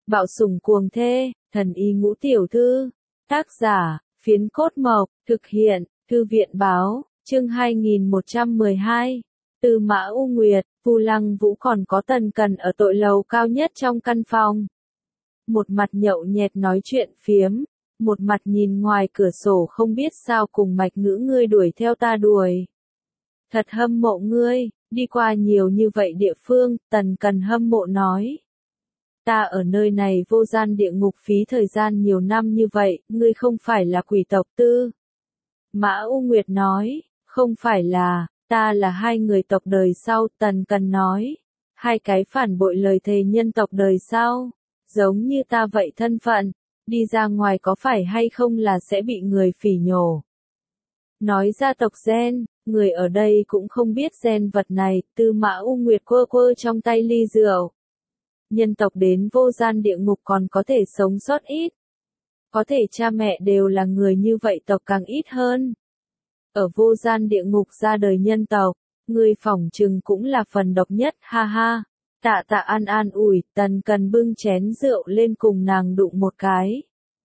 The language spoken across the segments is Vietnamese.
Bạo sủng cuồng thê, thần y ngũ tiểu thư. Tác giả, Phiến Cốt Mộc, thực hiện, Thư viện báo, chương 2112. Tư Mã U Nguyệt, Vu Lăng Vũ còn có Tần Cần ở tội lầu cao nhất trong căn phòng. Một mặt nhậu nhẹt nói chuyện phiếm, một mặt nhìn ngoài cửa sổ không biết sao cùng Mạch Ngữ ngươi đuổi theo ta đuổi. Thật hâm mộ ngươi, đi qua nhiều như vậy địa phương, Tần Cần hâm mộ nói. Ta ở nơi này vô gian địa ngục phí thời gian nhiều năm như vậy, ngươi không phải là quỷ tộc Tư. Mã U Nguyệt nói, không phải là, ta là hai người tộc đời sau, Tần Cần nói. Hai cái phản bội lời thề nhân tộc đời sau, giống như ta vậy thân phận, đi ra ngoài có phải hay không là sẽ bị người phỉ nhổ. Nói ra tộc gen, người ở đây cũng không biết gen vật này, Tư Mã U Nguyệt quơ quơ trong tay ly rượu. Nhân tộc đến vô gian địa ngục còn có thể sống sót ít. Có thể cha mẹ đều là người như vậy tộc càng ít hơn. Ở vô gian địa ngục ra đời nhân tộc, người phỏng chừng cũng là phần độc nhất, ha ha. Tạ Tạ an ủi, Tần Cần bưng chén rượu lên cùng nàng đụng một cái.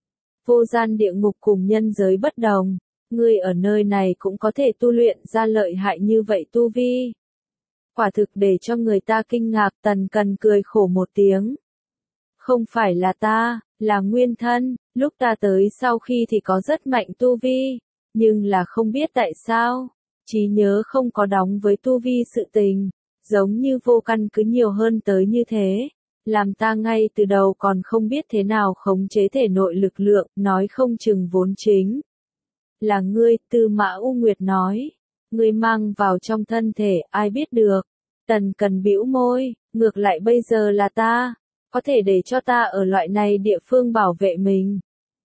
Vô gian địa ngục cùng nhân giới bất đồng, ngươi ở nơi này cũng có thể tu luyện ra lợi hại như vậy tu vi. Quả thực để cho người ta kinh ngạc, Tần Cần cười khổ một tiếng. Không phải là ta, là nguyên thân, lúc ta tới sau khi thì có rất mạnh tu vi, nhưng là không biết tại sao, trí nhớ không có đóng với tu vi sự tình, giống như vô căn cứ nhiều hơn tới như thế, làm ta ngay từ đầu còn không biết thế nào khống chế thể nội lực lượng, nói không chừng vốn chính. Là ngươi, Tư Mã U Nguyệt nói. Ngươi mang vào trong thân thể, ai biết được. Tần Cần bĩu môi, ngược lại bây giờ là ta, có thể để cho ta ở loại này địa phương bảo vệ mình.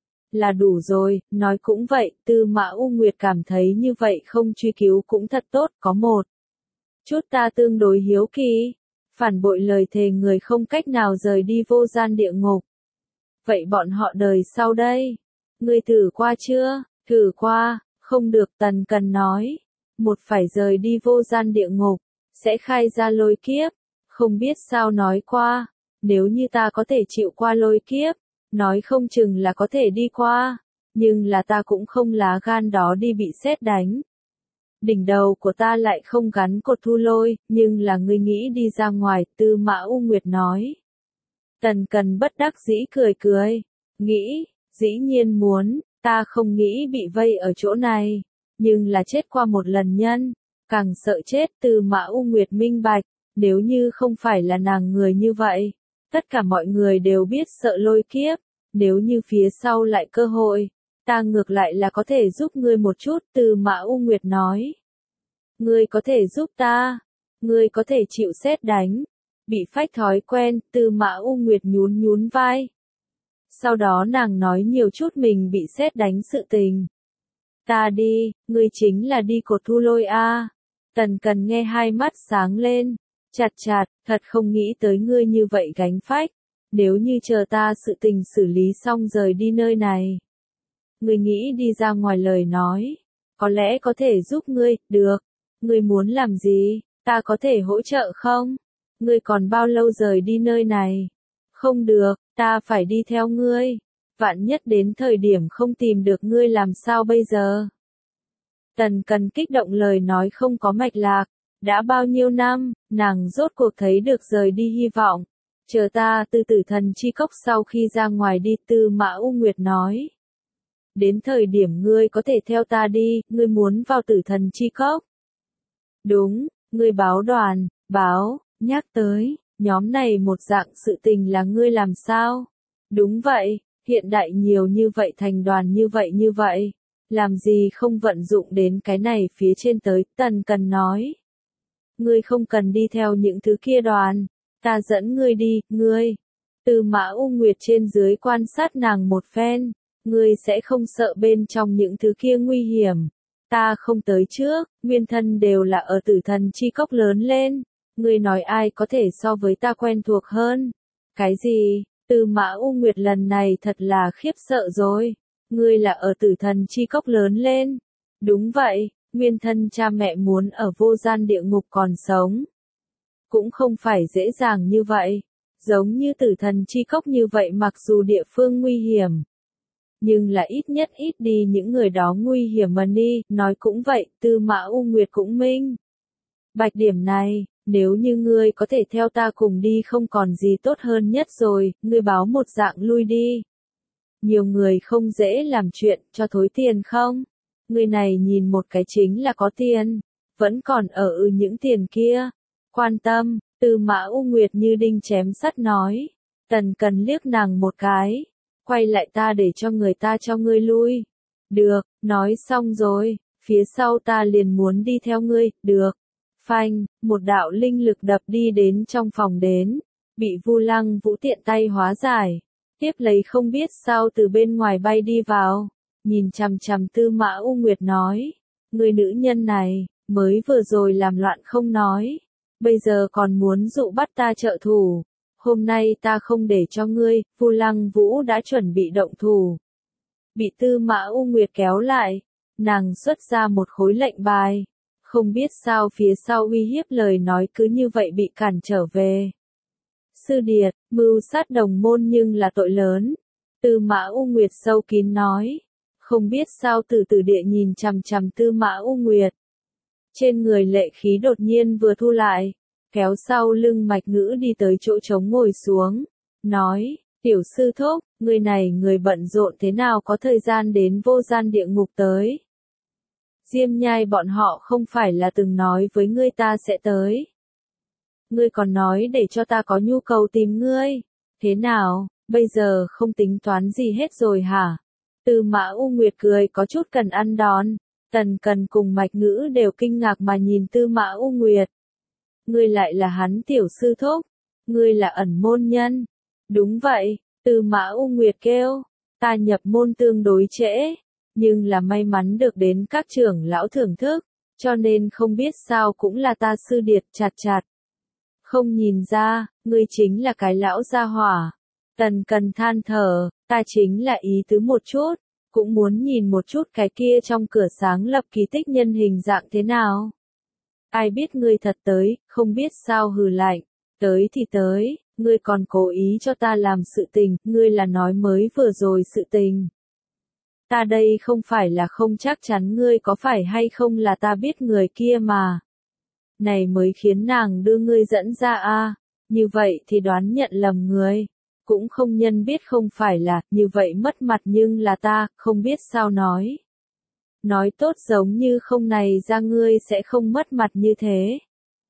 Là đủ rồi, nói cũng vậy, Tư Mã U Nguyệt cảm thấy như vậy không truy cứu cũng thật tốt, có một chút ta tương đối hiếu kỳ. Phản bội lời thề người không cách nào rời đi vô gian địa ngục. Vậy bọn họ đời sau đây? Ngươi thử qua chưa? Thử qua, không được, Tần Cần nói. Một phải rời đi vô gian địa ngục, sẽ khai ra lôi kiếp. Không biết sao nói qua, nếu như ta có thể chịu qua lôi kiếp, nói không chừng là có thể đi qua, nhưng là ta cũng không lá gan đó đi bị sét đánh. Đỉnh đầu của ta lại không gắn cột thu lôi, nhưng là ngươi nghĩ đi ra ngoài, Tư Mã U Nguyệt nói. Tần Cần bất đắc dĩ cười cười, nghĩ, dĩ nhiên muốn, ta không nghĩ bị vây ở chỗ này, nhưng là chết qua một lần nhân, càng sợ chết. Tư Mã U Nguyệt minh bạch, nếu như không phải là nàng người như vậy, tất cả mọi người đều biết sợ lôi kiếp, nếu như phía sau lại cơ hội, ta ngược lại là có thể giúp ngươi một chút, Tư Mã U Nguyệt nói. Ngươi có thể giúp ta, ngươi có thể chịu sét đánh, bị phách thói quen, Tư Mã U Nguyệt nhún nhún vai. Sau đó nàng nói nhiều chút mình bị sét đánh sự tình. Ta đi, ngươi chính là đi cột thu lôi a. Tần Cần nghe hai mắt sáng lên, chặt chặt, thật không nghĩ tới ngươi như vậy gánh phách, nếu như chờ ta sự tình xử lý xong rời đi nơi này. Ngươi nghĩ đi ra ngoài lời nói, có lẽ có thể giúp ngươi, được, ngươi muốn làm gì, ta có thể hỗ trợ không? Ngươi còn bao lâu rời đi nơi này? Không được, ta phải đi theo ngươi, vạn nhất đến thời điểm không tìm được ngươi làm sao bây giờ? Tần Cần kích động lời nói không có mạch lạc, đã bao nhiêu năm, nàng rốt cuộc thấy được rời đi hy vọng, chờ ta từ Tử Thần Chi Cốc sau khi ra ngoài đi, Tư Mã U Nguyệt nói. Đến thời điểm ngươi có thể theo ta đi, ngươi muốn vào Tử Thần Chi Cốc. Đúng, ngươi báo đoàn, báo, nhắc tới, nhóm này một dạng sự tình là ngươi làm sao? Đúng vậy, hiện đại nhiều như vậy thành đoàn như vậy, làm gì không vận dụng đến cái này phía trên tới, Tần Cần nói. Ngươi không cần đi theo những thứ kia đoàn, ta dẫn ngươi đi, ngươi. Tư Mã U Nguyệt trên dưới quan sát nàng một phen, ngươi sẽ không sợ bên trong những thứ kia nguy hiểm. Ta không tới trước, nguyên thân đều là ở Tử Thần Chi Cốc lớn lên, ngươi nói ai có thể so với ta quen thuộc hơn? Cái gì? Tư Mã U Nguyệt lần này thật là khiếp sợ rồi. Ngươi là ở Tử Thần Chi Cốc lớn lên. Đúng vậy, nguyên thân cha mẹ muốn ở vô gian địa ngục còn sống. Cũng không phải dễ dàng như vậy. Giống như Tử Thần Chi Cốc như vậy, mặc dù địa phương nguy hiểm, nhưng là ít nhất ít đi những người đó nguy hiểm mà đi, nói cũng vậy, Tư Mã U Nguyệt cũng minh bạch điểm này, nếu như ngươi có thể theo ta cùng đi không còn gì tốt hơn nhất rồi, ngươi báo một dạng lui đi. Nhiều người không dễ làm chuyện, cho thối tiền không? Người này nhìn một cái chính là có tiền, vẫn còn ở những tiền kia. Quan tâm, Tư Mã U Nguyệt như đinh chém sắt nói. Tần Cần liếc nàng một cái, quay lại, ta để cho người ta cho ngươi lui. Được, nói xong rồi, phía sau ta liền muốn đi theo ngươi, được. Phanh, một đạo linh lực đập đi đến trong phòng đến, bị Vu Lăng Vũ tiện tay hóa giải. Tiếp lấy không biết sao từ bên ngoài bay đi vào, nhìn chằm chằm Tư Mã U Nguyệt nói, người nữ nhân này, mới vừa rồi làm loạn không nói, bây giờ còn muốn dụ bắt ta trợ thủ, hôm nay ta không để cho ngươi, Vu Lăng Vũ đã chuẩn bị động thủ. Bị Tư Mã U Nguyệt kéo lại, nàng xuất ra một khối lệnh bài, không biết sao phía sau uy hiếp lời nói cứ như vậy bị cản trở về. Sư điệt, mưu sát đồng môn nhưng là tội lớn. Tư Mã U Nguyệt sâu kín nói. Không biết sao Tử Tử Địa nhìn chằm chằm Tư Mã U Nguyệt. Trên người lệ khí đột nhiên vừa thu lại, kéo sau lưng Mạch Ngữ đi tới chỗ trống ngồi xuống. Nói, tiểu sư thúc, người này người bận rộn thế nào có thời gian đến vô gian địa ngục tới. Diêm Nhai bọn họ không phải là từng nói với ngươi ta sẽ tới. Ngươi còn nói để cho ta có nhu cầu tìm ngươi. Thế nào, bây giờ không tính toán gì hết rồi hả? Tư Mã U Nguyệt cười có chút cần ăn đòn. Tần Cần cùng Mạch Ngữ đều kinh ngạc mà nhìn Tư Mã U Nguyệt. Ngươi lại là hắn tiểu sư thúc. Ngươi là ẩn môn nhân. Đúng vậy, Tư Mã U Nguyệt kêu. Ta nhập môn tương đối trễ, nhưng là may mắn được đến các trưởng lão thưởng thức, cho nên không biết sao cũng là ta sư điệt chặt chặt. Không nhìn ra, ngươi chính là cái lão gia hỏa. Tần Cần than thở, ta chính là ý tứ một chút, cũng muốn nhìn một chút cái kia trong cửa sáng lập kỳ tích nhân hình dạng thế nào. Ai biết ngươi thật tới, không biết sao hừ lạnh, tới thì tới, ngươi còn cố ý cho ta làm sự tình, ngươi là nói mới vừa rồi sự tình. Ta đây không phải là không chắc chắn ngươi có phải hay không là ta biết người kia mà. Này mới khiến nàng đưa ngươi dẫn ra a, như vậy thì đoán nhận lầm người. Cũng không nhân biết không phải là, như vậy mất mặt nhưng là ta, không biết sao nói. Nói tốt giống như không này ra ngươi sẽ không mất mặt như thế.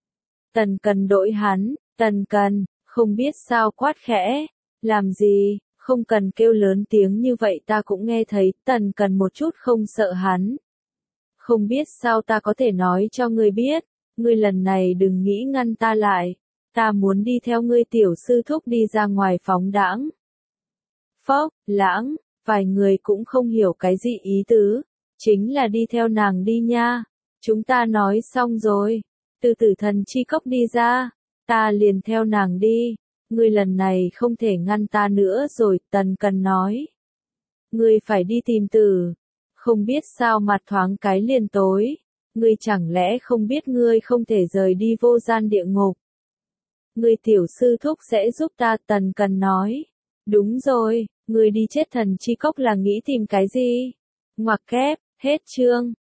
Tần Cần đội hắn, Tần Cần, không biết sao quát khẽ, làm gì, không cần kêu lớn tiếng như vậy ta cũng nghe thấy, Tần Cần một chút không sợ hắn. Không biết sao ta có thể nói cho ngươi biết, ngươi lần này đừng nghĩ ngăn ta lại, ta muốn đi theo ngươi tiểu sư thúc đi ra ngoài phóng đãng. Phốc, lãng, vài người cũng không hiểu cái gì ý tứ, chính là đi theo nàng đi nha. Chúng ta nói xong rồi, từ Tử Thần Chi Cốc đi ra, ta liền theo nàng đi, ngươi lần này không thể ngăn ta nữa rồi, Tần Cần nói. Ngươi phải đi tìm Tử, không biết sao mặt thoáng cái liền tối, ngươi chẳng lẽ không biết ngươi không thể rời đi vô gian địa ngục. Ngươi tiểu sư thúc sẽ giúp ta, Tần Cần nói. Đúng rồi, ngươi đi chết thần chi cốc là nghĩ tìm cái gì? Ngoặc kép, hết chương.